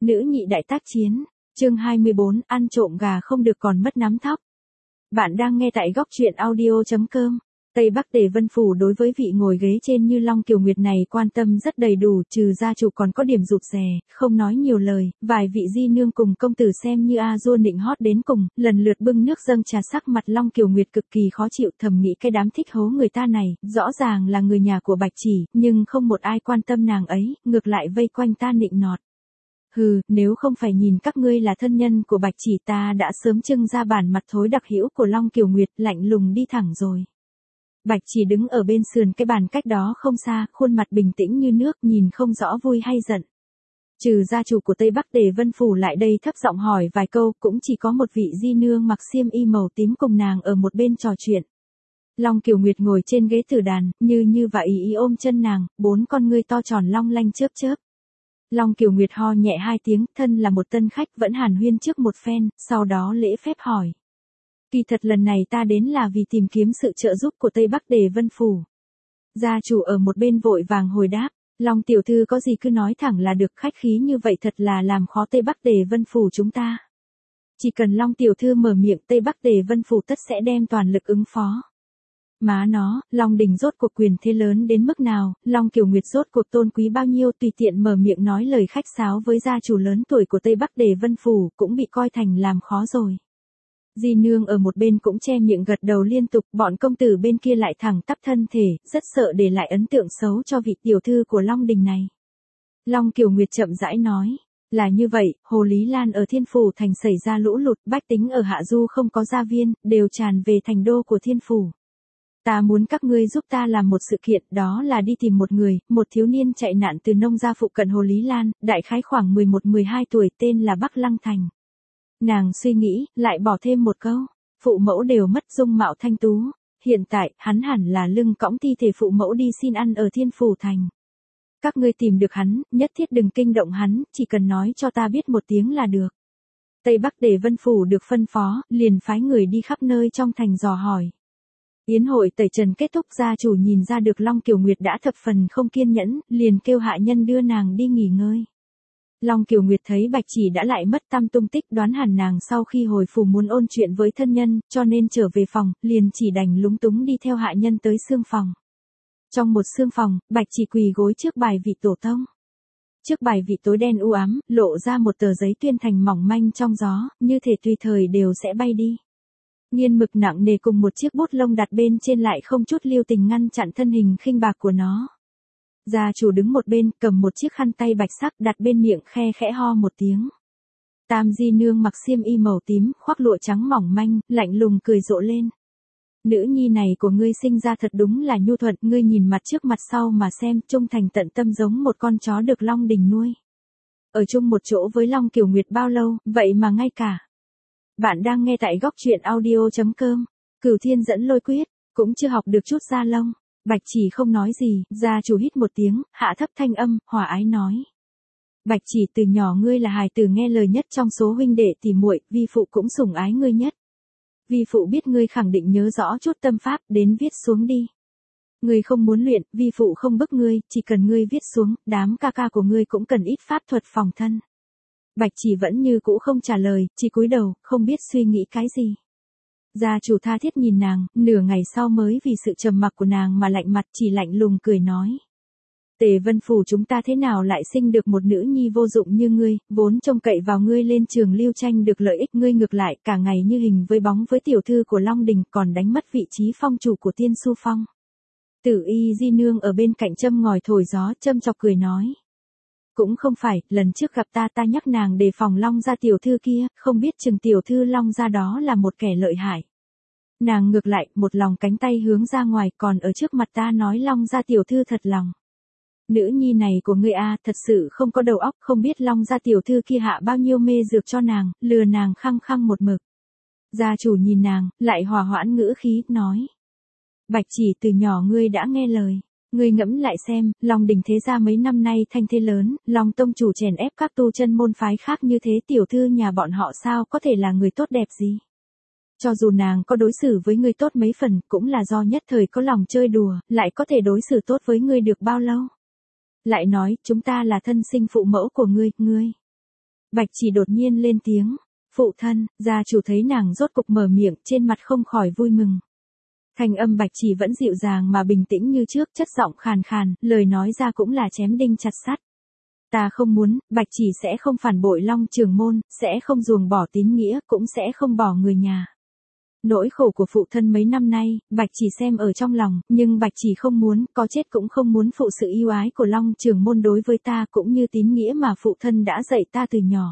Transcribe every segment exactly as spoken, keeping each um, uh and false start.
Nữ nhị đại tác chiến, chương hai mươi bốn, ăn trộm gà không được còn mất nắm thóc. Bạn đang nghe tại góc truyện audio chấm com. Tây Bắc Tề Vân Phủ đối với vị ngồi ghế trên như Long Kiều Nguyệt này quan tâm rất đầy đủ, trừ gia chủ còn có điểm rụt rè, không nói nhiều lời, vài vị di nương cùng công tử xem như a dua nịnh hót đến cùng, lần lượt bưng nước dâng trà sắc mặt Long Kiều Nguyệt cực kỳ khó chịu, thầm nghĩ cái đám thích hố người ta này, rõ ràng là người nhà của Bạch Chỉ, nhưng không một ai quan tâm nàng ấy, ngược lại vây quanh ta nịnh nọt. Hừ, nếu không phải nhìn các ngươi là thân nhân của Bạch Chỉ ta đã sớm trưng ra bản mặt thối đặc hữu của Long Kiều Nguyệt, lạnh lùng đi thẳng rồi. Bạch Chỉ đứng ở bên sườn cái bàn cách đó không xa, khuôn mặt bình tĩnh như nước, nhìn không rõ vui hay giận. Trừ gia chủ của Tây Bắc Tề Vân Phủ lại đây thấp giọng hỏi vài câu, cũng chỉ có một vị di nương mặc xiêm y màu tím cùng nàng ở một bên trò chuyện. Long Kiều Nguyệt ngồi trên ghế tử đàn, như như và ý ý ôm chân nàng, bốn con ngươi to tròn long lanh chớp chớp. Long Kiều Nguyệt ho nhẹ hai tiếng, thân là một tân khách vẫn hàn huyên trước một phen, sau đó lễ phép hỏi. Kỳ thật lần này ta đến là vì tìm kiếm sự trợ giúp của Tây Bắc Tề Vân Phủ. Gia chủ ở một bên vội vàng hồi đáp, Long tiểu thư có gì cứ nói thẳng là được, khách khí như vậy thật là làm khó Tây Bắc Tề Vân Phủ chúng ta. Chỉ cần Long tiểu thư mở miệng Tây Bắc Tề Vân Phủ tất sẽ đem toàn lực ứng phó. Má nó, Long Đình rốt cuộc quyền thế lớn đến mức nào, Long Kiều Nguyệt rốt cuộc tôn quý bao nhiêu, tùy tiện mở miệng nói lời khách sáo với gia chủ lớn tuổi của Tây Bắc Tề Vân Phủ cũng bị coi thành làm khó rồi. Di nương ở một bên cũng che miệng gật đầu liên tục, bọn công tử bên kia lại thẳng tắp thân thể, rất sợ để lại ấn tượng xấu cho vị tiểu thư của Long Đình này. Long Kiều Nguyệt chậm rãi nói, là như vậy, Hồ Lý Lan ở Thiên Phủ thành xảy ra lũ lụt, bách tính ở Hạ Du không có gia viên, đều tràn về thành đô của Thiên Phủ. Ta muốn các ngươi giúp ta làm một sự kiện, đó là đi tìm một người, một thiếu niên chạy nạn từ nông gia phụ cận Hồ Lý Lan, đại khái khoảng mười một mười hai tuổi, tên là Bắc Lăng Thành. Nàng suy nghĩ, lại bỏ thêm một câu, phụ mẫu đều mất dung mạo thanh tú, hiện tại, hắn hẳn là lưng cõng thi thể phụ mẫu đi xin ăn ở Thiên Phủ thành. Các ngươi tìm được hắn, nhất thiết đừng kinh động hắn, chỉ cần nói cho ta biết một tiếng là được. Tây Bắc Tề Vân Phủ được phân phó, liền phái người đi khắp nơi trong thành dò hỏi. Yến hội tẩy trần kết thúc, gia chủ nhìn ra được Long Kiều Nguyệt đã thập phần không kiên nhẫn, liền kêu hạ nhân đưa nàng đi nghỉ ngơi. Long Kiều Nguyệt thấy Bạch Chỉ đã lại mất tăm tung tích, đoán hẳn nàng sau khi hồi phủ muốn ôn chuyện với thân nhân, cho nên trở về phòng, liền chỉ đành lúng túng đi theo hạ nhân tới xương phòng. Trong một xương phòng, Bạch Chỉ quỳ gối trước bài vị tổ tông. Trước bài vị tối đen u ám, lộ ra một tờ giấy tuyên thành mỏng manh trong gió, như thể tùy thời đều sẽ bay đi. Nghiên mực nặng nề cùng một chiếc bút lông đặt bên trên lại không chút lưu tình ngăn chặn thân hình khinh bạc của nó. Gia chủ đứng một bên, cầm một chiếc khăn tay bạch sắc đặt bên miệng, khe khẽ ho một tiếng. Tam di nương mặc xiêm y màu tím, khoác lụa trắng mỏng manh, lạnh lùng cười rộ lên. Nữ nhi này của ngươi sinh ra thật đúng là nhu thuận, ngươi nhìn mặt trước mặt sau mà xem, trung thành tận tâm giống một con chó được Long Đình nuôi. Ở chung một chỗ với Long Kiều Nguyệt bao lâu, vậy mà ngay cả. Bạn đang nghe tại góc truyện audio chấm com. Cửu Thiên dẫn lôi quyết, cũng chưa học được chút da lông. Bạch Chỉ không nói gì, gia chủ hít một tiếng, hạ thấp thanh âm, hòa ái nói. Bạch Chỉ, từ nhỏ ngươi là hài tử nghe lời nhất trong số huynh đệ tỷ muội, vi phụ cũng sủng ái ngươi nhất. Vi phụ biết ngươi khẳng định nhớ rõ chút tâm pháp, đến viết xuống đi. Ngươi không muốn luyện, vi phụ không bức ngươi, chỉ cần ngươi viết xuống, đám ca ca của ngươi cũng cần ít pháp thuật phòng thân. Bạch Chỉ vẫn như cũ không trả lời, chỉ cúi đầu, không biết suy nghĩ cái gì. Gia chủ tha thiết nhìn nàng, nửa ngày sau mới vì sự trầm mặc của nàng mà lạnh mặt, chỉ lạnh lùng cười nói. Tề Vân Phủ chúng ta thế nào lại sinh được một nữ nhi vô dụng như ngươi, vốn trông cậy vào ngươi lên trường lưu tranh được lợi ích, ngươi ngược lại cả ngày như hình với bóng với tiểu thư của Long Đình, còn đánh mất vị trí phong chủ của Tiên Su Phong. Tử y di nương ở bên cạnh châm ngòi thổi gió, châm chọc cười nói. Cũng không phải, lần trước gặp ta ta nhắc nàng đề phòng Long gia tiểu thư kia, không biết chừng tiểu thư Long gia đó là một kẻ lợi hại. Nàng ngược lại, một lòng cánh tay hướng ra ngoài, còn ở trước mặt ta nói Long gia tiểu thư thật lòng. Nữ nhi này của ngươi a, thật sự không có đầu óc, không biết Long gia tiểu thư kia hạ bao nhiêu mê dược cho nàng, lừa nàng khăng khăng một mực. Gia chủ nhìn nàng, lại hòa hoãn ngữ khí, nói. Bạch Chỉ, từ nhỏ ngươi đã nghe lời. Ngươi ngẫm lại xem, Long Đình thế gia mấy năm nay thanh thế lớn, Long tông chủ chèn ép các tu chân môn phái khác như thế, tiểu thư nhà bọn họ sao có thể là người tốt đẹp gì. Cho dù nàng có đối xử với ngươi tốt mấy phần, cũng là do nhất thời có lòng chơi đùa, lại có thể đối xử tốt với ngươi được bao lâu. Lại nói, chúng ta là thân sinh phụ mẫu của ngươi, ngươi. Bạch Chỉ đột nhiên lên tiếng. Phụ thân, gia chủ thấy nàng rốt cục mở miệng, trên mặt không khỏi vui mừng. Thanh âm Bạch Chỉ vẫn dịu dàng mà bình tĩnh như trước, chất giọng khàn khàn, lời nói ra cũng là chém đinh chặt sắt. Ta không muốn, Bạch Chỉ sẽ không phản bội Long Trường Môn, sẽ không ruồng bỏ tín nghĩa, cũng sẽ không bỏ người nhà. Nỗi khổ của phụ thân mấy năm nay, Bạch Chỉ xem ở trong lòng, nhưng Bạch Chỉ không muốn, có chết cũng không muốn phụ sự yêu ái của Long Trường Môn đối với ta cũng như tín nghĩa mà phụ thân đã dạy ta từ nhỏ.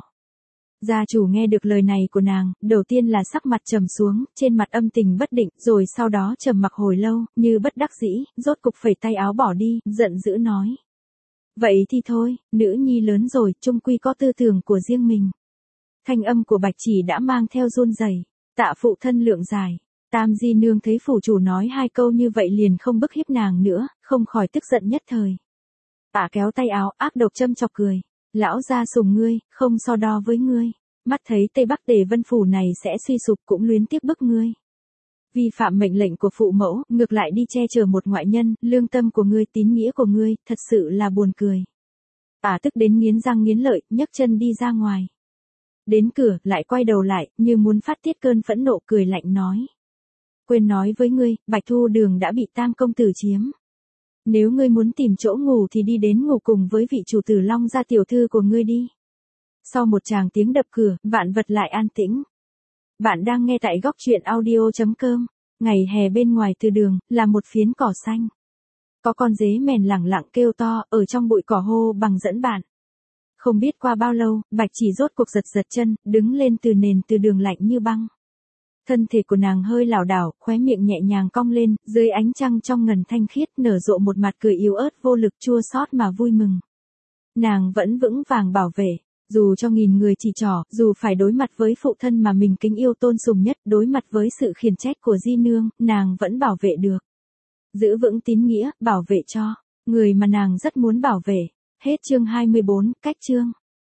Gia chủ nghe được lời này của nàng, đầu tiên là sắc mặt trầm xuống, trên mặt âm tình bất định, rồi sau đó trầm mặc hồi lâu, như bất đắc dĩ, rốt cục phẩy tay áo bỏ đi, giận dữ nói. Vậy thì thôi, nữ nhi lớn rồi, chung quy có tư tưởng của riêng mình. Thanh âm của Bạch Chỉ đã mang theo run rẩy. Tạ phụ thân lượng dài. Tam di nương thấy phủ chủ nói hai câu như vậy liền không bức hiếp nàng nữa, không khỏi tức giận nhất thời. Tạ kéo tay áo, ác độc châm chọc cười. Lão gia sủng ngươi, không so đo với ngươi. Mắt thấy Tây Bắc Tề Vân phủ này sẽ suy sụp cũng luyến tiếc bức ngươi. Vi phạm mệnh lệnh của phụ mẫu, ngược lại đi che chở một ngoại nhân, lương tâm của ngươi, tín nghĩa của ngươi, thật sự là buồn cười. Tạ tức đến nghiến răng nghiến lợi, nhấc chân đi ra ngoài. Đến cửa, lại quay đầu lại, như muốn phát tiết cơn phẫn nộ, cười lạnh nói. Quên nói với ngươi, Bạch Thu Đường đã bị Tam công tử chiếm. Nếu ngươi muốn tìm chỗ ngủ thì đi đến ngủ cùng với vị chủ tử Long gia tiểu thư của ngươi đi. Sau một tràng tiếng đập cửa, vạn vật lại an tĩnh. Bạn đang nghe tại góc truyện audio chấm com. Ngày hè bên ngoài từ đường, là một phiến cỏ xanh. Có con dế mèn lẳng lặng kêu to, ở trong bụi cỏ hô bằng dẫn bạn. Không biết qua bao lâu, Bạch Chỉ rốt cuộc giật giật chân, đứng lên từ nền từ đường lạnh như băng. Thân thể của nàng hơi lảo đảo, khóe miệng nhẹ nhàng cong lên, dưới ánh trăng trong ngần thanh khiết nở rộ một mặt cười yếu ớt vô lực chua xót mà vui mừng. Nàng vẫn vững vàng bảo vệ, dù cho nghìn người chỉ trỏ, dù phải đối mặt với phụ thân mà mình kính yêu tôn sùng nhất, đối mặt với sự khiển trách của di nương, nàng vẫn bảo vệ được. Giữ vững tín nghĩa, bảo vệ cho người mà nàng rất muốn bảo vệ. Hết chương hai mươi bốn, cách chương.